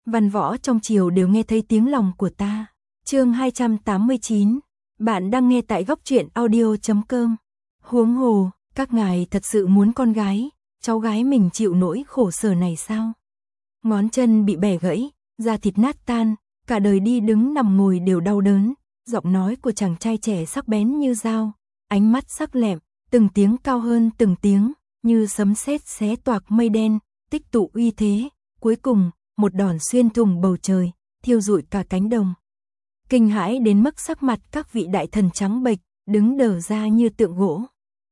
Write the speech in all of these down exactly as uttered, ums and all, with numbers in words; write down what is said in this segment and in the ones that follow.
Văn võ trong triều đều nghe thấy tiếng lòng của ta. Chương hai trăm tám mươi chín. Bạn đang nghe tại góc truyện audio chấm com. Huống hồ, các ngài thật sự muốn con gái, cháu gái mình chịu nỗi khổ sở này sao? Ngón chân bị bẻ gãy, da thịt nát tan, cả đời đi đứng nằm ngồi đều đau đớn, giọng nói của chàng trai trẻ sắc bén như dao, ánh mắt sắc lẹm, từng tiếng cao hơn từng tiếng, như sấm sét xé toạc mây đen, tích tụ uy thế, cuối cùng, một đòn xuyên thủng bầu trời, thiêu rụi cả cánh đồng. Kinh hãi đến mức sắc mặt các vị đại thần trắng bệch, đứng đờ ra như tượng gỗ.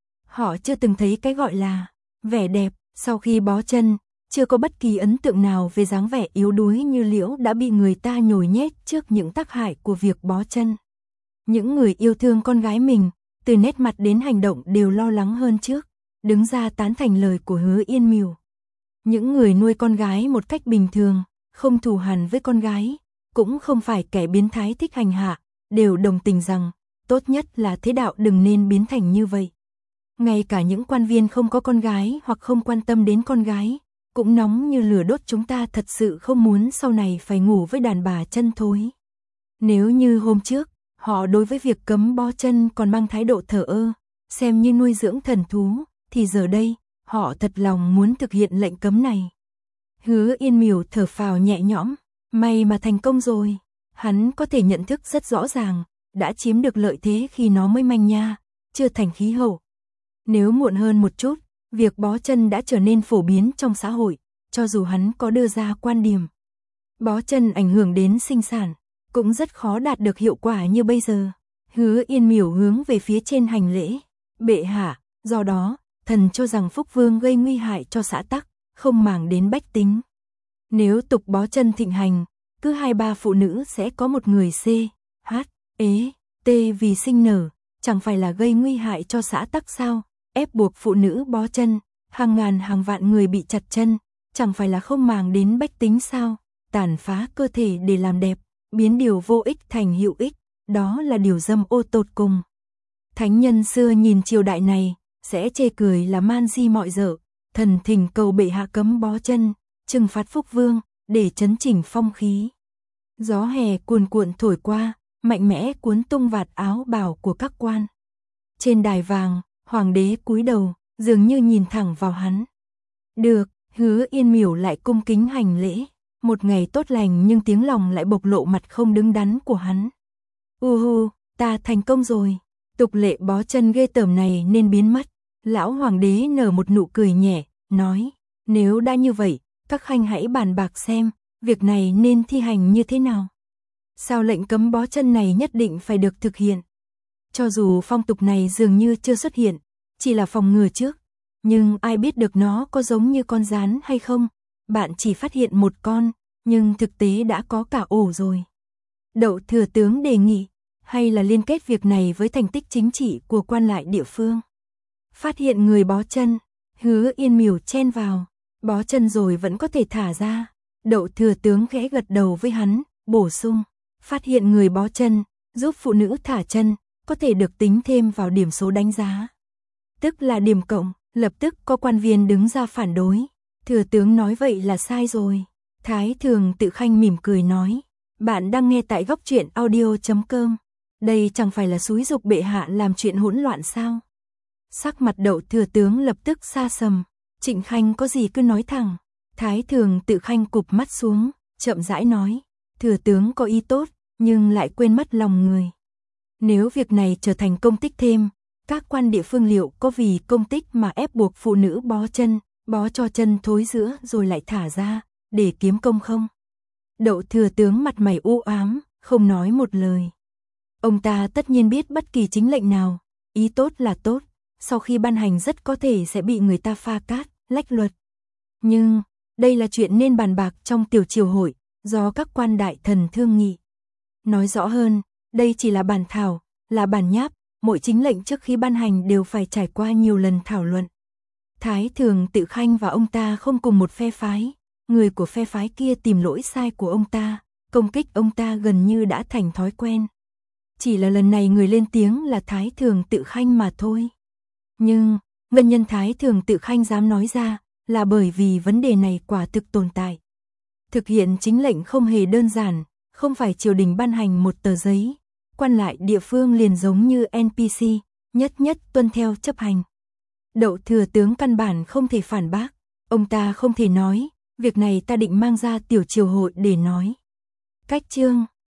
Họ chưa từng thấy cái gọi là vẻ đẹp, sau khi bó chân, chưa có bất kỳ ấn tượng nào về dáng vẻ yếu đuối như Liễu đã bị người ta nhồi nhét trước những tác hại của việc bó chân. Những người yêu thương con gái mình, từ nét mặt đến hành động đều lo lắng hơn trước, đứng ra tán thành lời của Hứa Yên Mìu. Những người nuôi con gái một cách bình thường, không thù hằn với con gái, cũng không phải kẻ biến thái thích hành hạ, đều đồng tình rằng, tốt nhất là thế đạo đừng nên biến thành như vậy. Ngay cả những quan viên không có con gái hoặc không quan tâm đến con gái, cũng nóng như lửa đốt. Chúng ta thật sự không muốn sau này phải ngủ với đàn bà chân thối. Nếu như hôm trước, họ đối với việc cấm bó chân còn mang thái độ thờ ơ, xem như nuôi dưỡng thần thú, thì giờ đây, họ thật lòng muốn thực hiện lệnh cấm này. Hứa Yên Mìu thở phào nhẹ nhõm, may mà thành công rồi. Hắn có thể nhận thức rất rõ ràng, đã chiếm được lợi thế khi nó mới manh nha, chưa thành khí hậu. Nếu muộn hơn một chút, việc bó chân đã trở nên phổ biến trong xã hội, cho dù hắn có đưa ra quan điểm bó chân ảnh hưởng đến sinh sản, cũng rất khó đạt được hiệu quả như bây giờ. Hứa Yên Mìu hướng về phía trên hành lễ. Bệ hạ, do đó, thần cho rằng Phúc Vương gây nguy hại cho xã tắc, không màng đến bách tính. Nếu tục bó chân thịnh hành, cứ hai ba phụ nữ sẽ có một người C, H, ế, T vì sinh nở, chẳng phải là gây nguy hại cho xã tắc sao? Ép buộc phụ nữ bó chân, hàng ngàn hàng vạn người bị chặt chân, chẳng phải là không màng đến bách tính sao? Tàn phá cơ thể để làm đẹp, biến điều vô ích thành hữu ích, đó là điều dâm ô tột cùng. Thánh nhân xưa nhìn triều đại này, sẽ chê cười là man di mọi dở, thần thỉnh cầu bệ hạ cấm bó chân, trừng phạt Phúc Vương, để chấn chỉnh phong khí. Gió hè cuồn cuộn thổi qua, mạnh mẽ cuốn tung vạt áo bào của các quan. Trên đài vàng, hoàng đế cúi đầu, dường như nhìn thẳng vào hắn. Được, Hứa Yên Mìu lại cung kính hành lễ. Một ngày tốt lành nhưng tiếng lòng lại bộc lộ mặt không đứng đắn của hắn. Uhu, ta thành công rồi. Tục lệ bó chân ghê tởm này nên biến mất. Lão hoàng đế nở một nụ cười nhẹ, nói, nếu đã như vậy, các khanh hãy bàn bạc xem, việc này nên thi hành như thế nào. Sao lệnh cấm bó chân này nhất định phải được thực hiện? Cho dù phong tục này dường như chưa xuất hiện, chỉ là phòng ngừa trước, nhưng ai biết được nó có giống như con gián hay không? Bạn chỉ phát hiện một con, nhưng thực tế đã có cả ổ rồi. Đậu thừa tướng đề nghị, hay là liên kết việc này với thành tích chính trị của quan lại địa phương. Phát hiện người bó chân, Hứa Yên Mìu chen vào, bó chân rồi vẫn có thể thả ra. Đậu thừa tướng khẽ gật đầu với hắn, bổ sung, phát hiện người bó chân, giúp phụ nữ thả chân, có thể được tính thêm vào điểm số đánh giá. Tức là điểm cộng, lập tức có quan viên đứng ra phản đối. Thừa tướng nói vậy là sai rồi. Thái Thường Tự Khanh mỉm cười nói, bạn đang nghe tại góc truyện audio chấm com. Đây chẳng phải là xúi giục bệ hạ làm chuyện hỗn loạn sao? Sắc mặt Đậu thừa tướng lập tức xa sầm. Trịnh Khanh có gì cứ nói thẳng. Thái Thường Tự Khanh cụp mắt xuống, chậm rãi nói, thừa tướng có ý tốt, nhưng lại quên mất lòng người. Nếu việc này trở thành công tích thêm, các quan địa phương liệu có vì công tích mà ép buộc phụ nữ bó chân, bó cho chân thối giữa rồi lại thả ra, để kiếm công không? Đậu thừa tướng mặt mày u ám, không nói một lời. Ông ta tất nhiên biết bất kỳ chính lệnh nào, ý tốt là tốt, sau khi ban hành rất có thể sẽ bị người ta pha cát, lách luật. Nhưng, đây là chuyện nên bàn bạc trong tiểu triều hội, do các quan đại thần thương nghị. Nói rõ hơn, đây chỉ là bản thảo, là bản nháp, mỗi chính lệnh trước khi ban hành đều phải trải qua nhiều lần thảo luận. Thái Thường Tự Khanh và ông ta không cùng một phe phái, người của phe phái kia tìm lỗi sai của ông ta, công kích ông ta gần như đã thành thói quen. Chỉ là lần này người lên tiếng là Thái Thường Tự Khanh mà thôi. Nhưng, nguyên nhân Thái Thường Tự Khanh dám nói ra, là bởi vì vấn đề này quả thực tồn tại. Thực hiện chính lệnh không hề đơn giản, không phải triều đình ban hành một tờ giấy, quan lại địa phương liền giống như en pê xê, nhất nhất tuân theo chấp hành. Đậu thừa tướng căn bản không thể phản bác, ông ta không thể nói, việc này ta định mang ra tiểu triều hội để nói. Cách chương